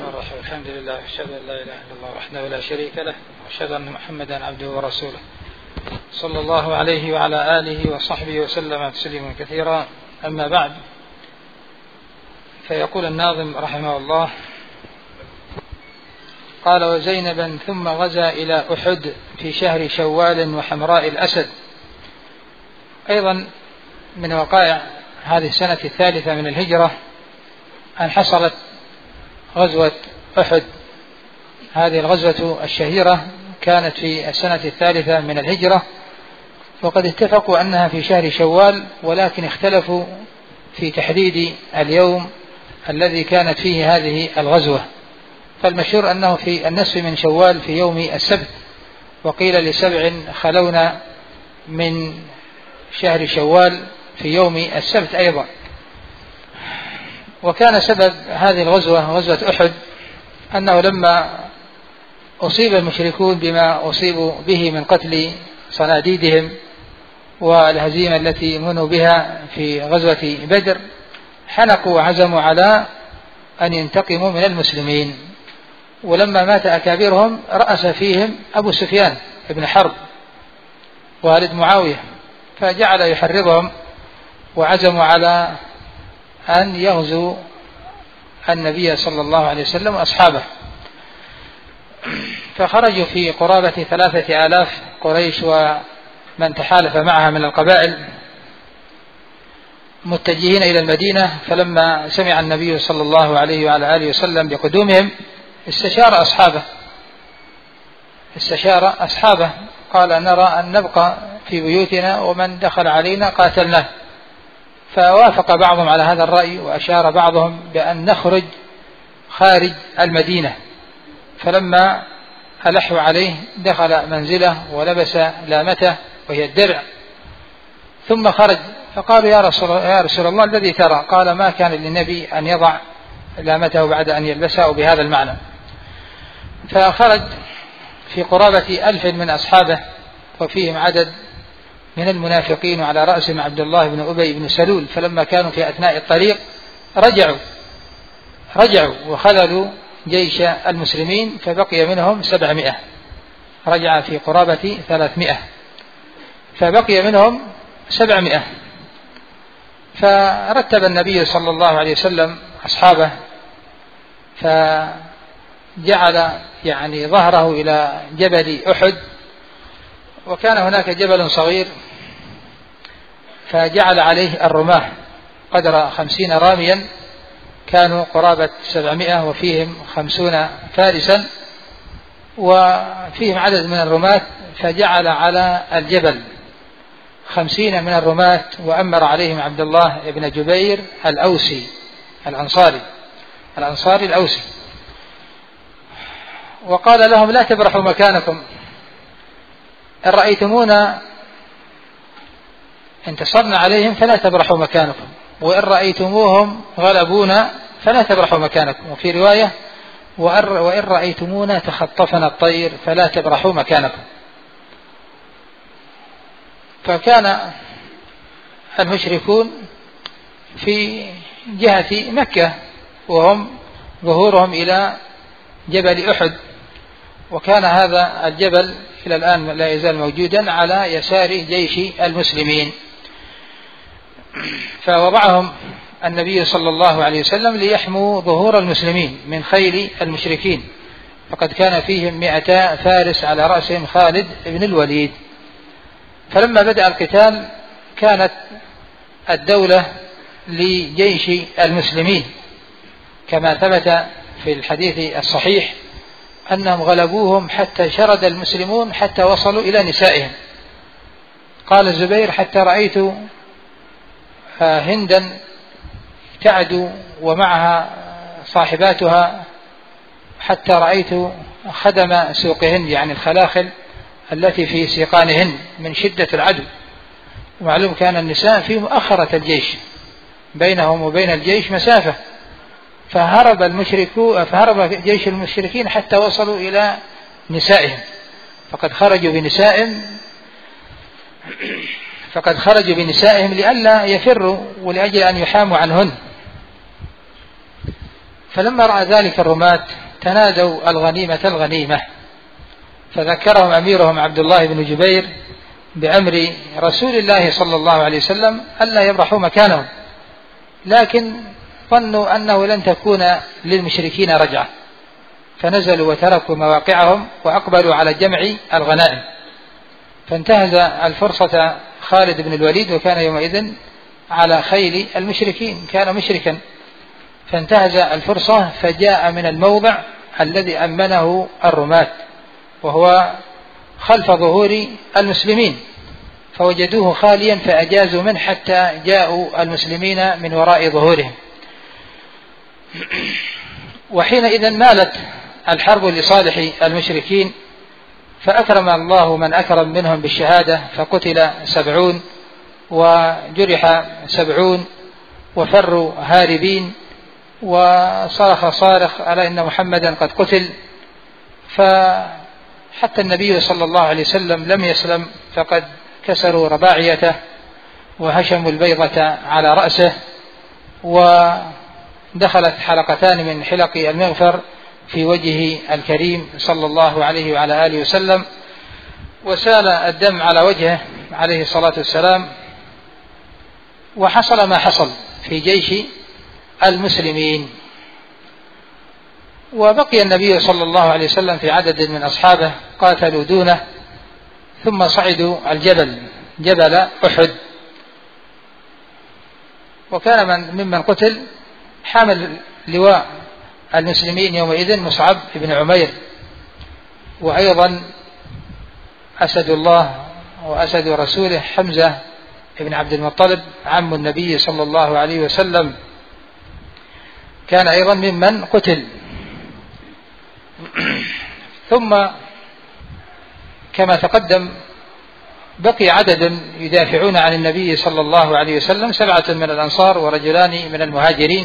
الرحمن الرحيم. الحمد لله، أشهد أن لا إله إلا الله وحده لا شريك له، وأشهد أن محمدا عبده ورسوله، صلى الله عليه وعلى آله وصحبه وسلم تسليما كثيرا. أما بعد، فيقول الناظم رحمه الله: قال: وزينبا ثم غزا إلى أحد في شهر شوال وحمراء الأسد. أيضا من وقائع هذه السنة الثالثة من الهجرة أن حصلت غزوة أحد. هذه الغزوة الشهيرة كانت في السنة الثالثة من الهجرة، وقد اتفقوا أنها في شهر شوال، ولكن اختلفوا في تحديد اليوم الذي كانت فيه هذه الغزوة. فالمشهور أنه في النصف من شوال في يوم السبت، وقيل ل7 خلونا من شهر شوال في يوم السبت أيضا. وكان سبب هذه الغزوة، غزوة أحد، أنه لما أصيب المشركون بما أصيبوا به من قتل صناديدهم والهزيمة التي منوا بها في غزوة بدر، حنقوا وعزموا على أن ينتقموا من المسلمين. ولما مات أكابرهم رأس فيهم أبو سفيان بن حرب والد معاوية، فجعل يحرضهم وعزموا على أن يغزوا النبي صلى الله عليه وسلم وأصحابه. فخرجوا في قرابة 3000 قريش ومن تحالف معها من القبائل متجهين إلى المدينة. فلما سمع النبي صلى الله عليه وعلى آله وسلم بقدومهم استشار أصحابه، قال: نرى أن نبقى في بيوتنا ومن دخل علينا قاتلناه. فوافق بعضهم على هذا الرأي، وأشار بعضهم بأن نخرج خارج المدينة. فلما ألحوا عليه دخل منزله ولبس لامته وهي الدرع، ثم خرج. فقالوا: يا رسول الله، الذي ترى؟ قال: ما كان للنبي أن يضع لامته بعد أن يلبسها، بهذا المعنى. فخرج في قرابة 1000 من أصحابه، وفيهم عدد من المنافقين، وعلى رأسهم عبد الله بن أبي بن سلول. فلما كانوا في أثناء الطريق رجعوا وخذلوا جيش المسلمين، فبقي منهم 700. رجع في قرابة 300، فبقي منهم 700. فرتب النبي صلى الله عليه وسلم أصحابه، فجعل ظهره إلى جبل أحد، وكان هناك جبل صغير، فجعل عليه الرماة قدر 50 راميا، كانوا قرابة 700 وفيهم 50 فارسا وفيهم عدد من الرماة. فجعل على الجبل 50 من الرماة، وأمر عليهم عبد الله بن جبير الأوسي الأنصاري الأوسي، وقال لهم: لا تبرحوا مكانكم، إن رأيتمونا انتصرنا عليهم فلا تبرحوا مكانكم، وإن رأيتموهم غلبونا فلا تبرحوا مكانكم. وفي رواية: وإن رأيتمونا تخطفنا الطير فلا تبرحوا مكانكم. فكان المشركون في جهة مكة، وهم ظهورهم إلى جبل أحد، وكان هذا الجبل إلى الآن لا يزال موجودا على يسار جيش المسلمين. فوضعهم النبي صلى الله عليه وسلم ليحموا ظهور المسلمين من خيل المشركين، فقد كان فيهم 200 فارس على رأسهم خالد بن الوليد. فلما بدأ القتال كانت الدولة لجيش المسلمين، كما ثبت في الحديث الصحيح أنهم غلبوهم حتى شرد المسلمون حتى وصلوا إلى نسائهم. قال الزبير: حتى رأيت هندا تعدو ومعها صاحباتها، حتى رأيت خدم سوقهن، الخلاخل التي في سيقانهن، من شدة العدو. ومعلوم كان النساء في مؤخرة الجيش، بينهم وبين الجيش مسافة، فهرب جيش المشركين حتى وصلوا إلى نسائهم، فقد خرجوا بنسائهم لئلا يفروا ولأجل أن يحاموا عنهن. فلما رأى ذلك الرماة تنادوا الغنيمة الغنيمة، فذكرهم أميرهم عبد الله بن جبير بأمر رسول الله صلى الله عليه وسلم ألا يبرحوا مكانهم، لكن ظنوا أنه لن تكون للمشركين رجعة، فنزلوا وتركوا مواقعهم وأقبلوا على جمع الغنائم. فانتهز الفرصة خالد بن الوليد، وكان يومئذ على خيل المشركين، كان مشركا، فانتهز الفرصة فجاء من الموضع الذي أمنه الرماة، وهو خلف ظهور المسلمين، فوجدوه خاليا فأجازوا منه حتى جاءوا المسلمين من وراء ظهورهم. وحينئذ مالت الحرب لصالح المشركين، فأكرم الله من أكرم منهم بالشهادة، فقتل 70 وجرح 70 وفروا هاربين، وصرخ صارخ ألا إن محمدا قد قتل. فحتى النبي صلى الله عليه وسلم لم يسلم، فقد كسروا رباعيته وهشموا البيضة على رأسه، ودخلت حلقتان من حلق المغفر في وجهه الكريم صلى الله عليه وعلى آله وسلم، وسال الدم على وجهه عليه الصلاة والسلام. وحصل ما حصل في جيش المسلمين، وبقي النبي صلى الله عليه وسلم في عدد من أصحابه قاتلوا دونه، ثم صعدوا الجبل، جبل أحد. وكان ممن قتل حامل لواء المسلمين يومئذ مصعب بن عمير، وأيضا أسد الله وأسد رسوله حمزة بن عبد المطلب عم النبي صلى الله عليه وسلم، كان أيضا ممن قتل. ثم كما تقدم بقي عدد يدافعون عن النبي صلى الله عليه وسلم، 7 من الأنصار ورجلان من المهاجرين.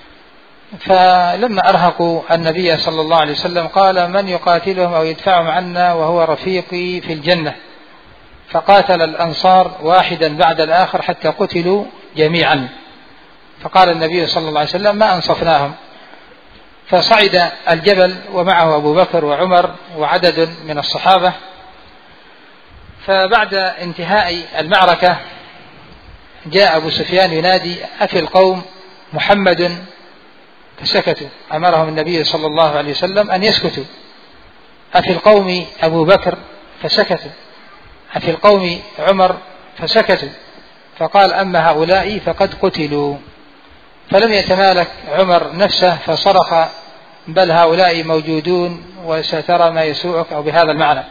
فلما أرهقوا النبي صلى الله عليه وسلم قال: من يقاتلهم أو يدفعهم عنا وهو رفيقي في الجنة؟ فقاتل الأنصار واحدا بعد الآخر حتى قتلوا جميعا. فقال النبي صلى الله عليه وسلم: ما أنصفناهم. فصعد الجبل ومعه أبو بكر وعمر وعدد من الصحابة. فبعد انتهاء المعركة جاء أبو سفيان ينادي: أفي القوم محمد، فسكتوا. أمرهم النبي صلى الله عليه وسلم أن يسكتوا. أفي القوم أبو بكر، فسكتوا. أفي القوم عمر، فسكتوا. فقال: أما هؤلاء فقد قتلوا. فلم يتمالك عمر نفسه فصرخ: بل هؤلاء موجودون وسترى ما يسوءك، أو بهذا المعنى.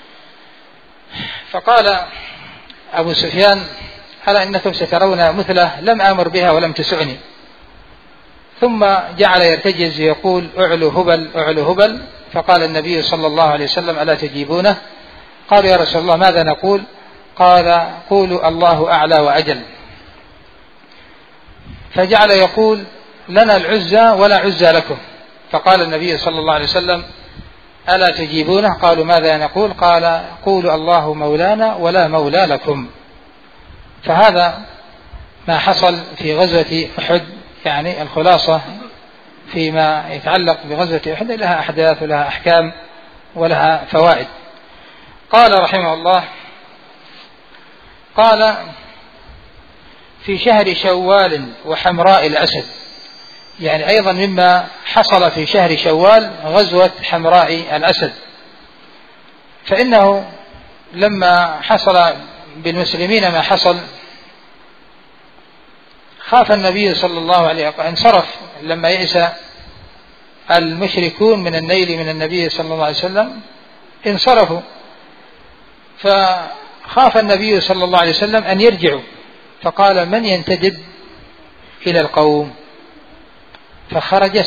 فقال أبو سفيان: ألا إنكم سترون مثله لم آمر بها ولم تسعني. ثم جعل يرتجز يقول: أعلو هبل أعلو هبل. فقال النبي صلى الله عليه وسلم: ألا تجيبونه؟ قالوا: يا رسول الله ماذا نقول؟ قال: قولوا الله أعلى وأجل. فجعل يقول: لنا العزى ولا عزى لكم. فقال النبي صلى الله عليه وسلم: ألا تجيبونه؟ قالوا: ماذا نقول؟ قال: قولوا الله مولانا ولا مولى لكم. فهذا ما حصل في غزوة أحد، يعني الخلاصة فيما يتعلق بغزوة أحد لها أحداث ولها أحكام ولها فوائد. قال رحمه الله: قال: في شهر شوال وحمراء الأسد، يعني أيضا مما حصل في شهر شوال غزوة حمراء الأسد. فإنه لما حصل بالمسلمين ما حصل خاف النبي صلى الله عليه وسلم، انصرف لما يئس المشركون من النيل من النبي صلى الله عليه وسلم، انصرفوا. فخاف النبي صلى الله عليه وسلم أن يرجعوا، فقال: من ينتدب إلى القوم؟ فخرج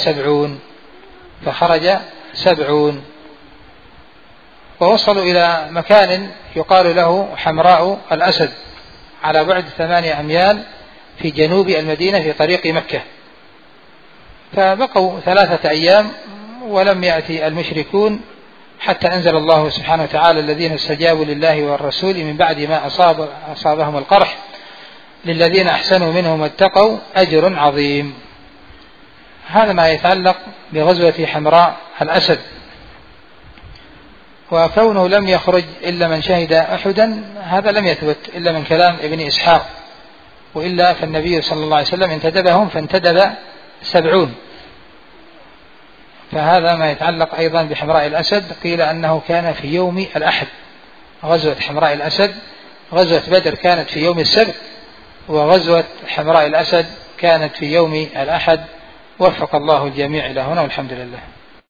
70 ووصلوا إلى مكان يقال له حمراء الأسد، على بعد 8 أميال في جنوب المدينة في طريق مكة. فبقوا 3 أيام ولم يأتي المشركون، حتى أنزل الله سبحانه وتعالى: الذين استجابوا لله والرسول من بعد ما أصابهم القرح للذين أحسنوا منهم واتقوا أجر عظيم. هذا ما يتعلق بغزوة حمراء الأسد. وكونه لم يخرج إلا من شهد أحدا هذا لم يثبت إلا من كلام ابن إسحاق، وإلا فالنبي صلى الله عليه وسلم انتدبهم فانتدب 70. فهذا ما يتعلق أيضا بحمراء الأسد. قيل أنه كان في يوم الأحد، غزوة حمراء الأسد. غزوة بدر كانت في يوم السبت، وغزوة حمراء الأسد كانت في يوم الأحد. وفق الله الجميع إلى هنا والحمد لله.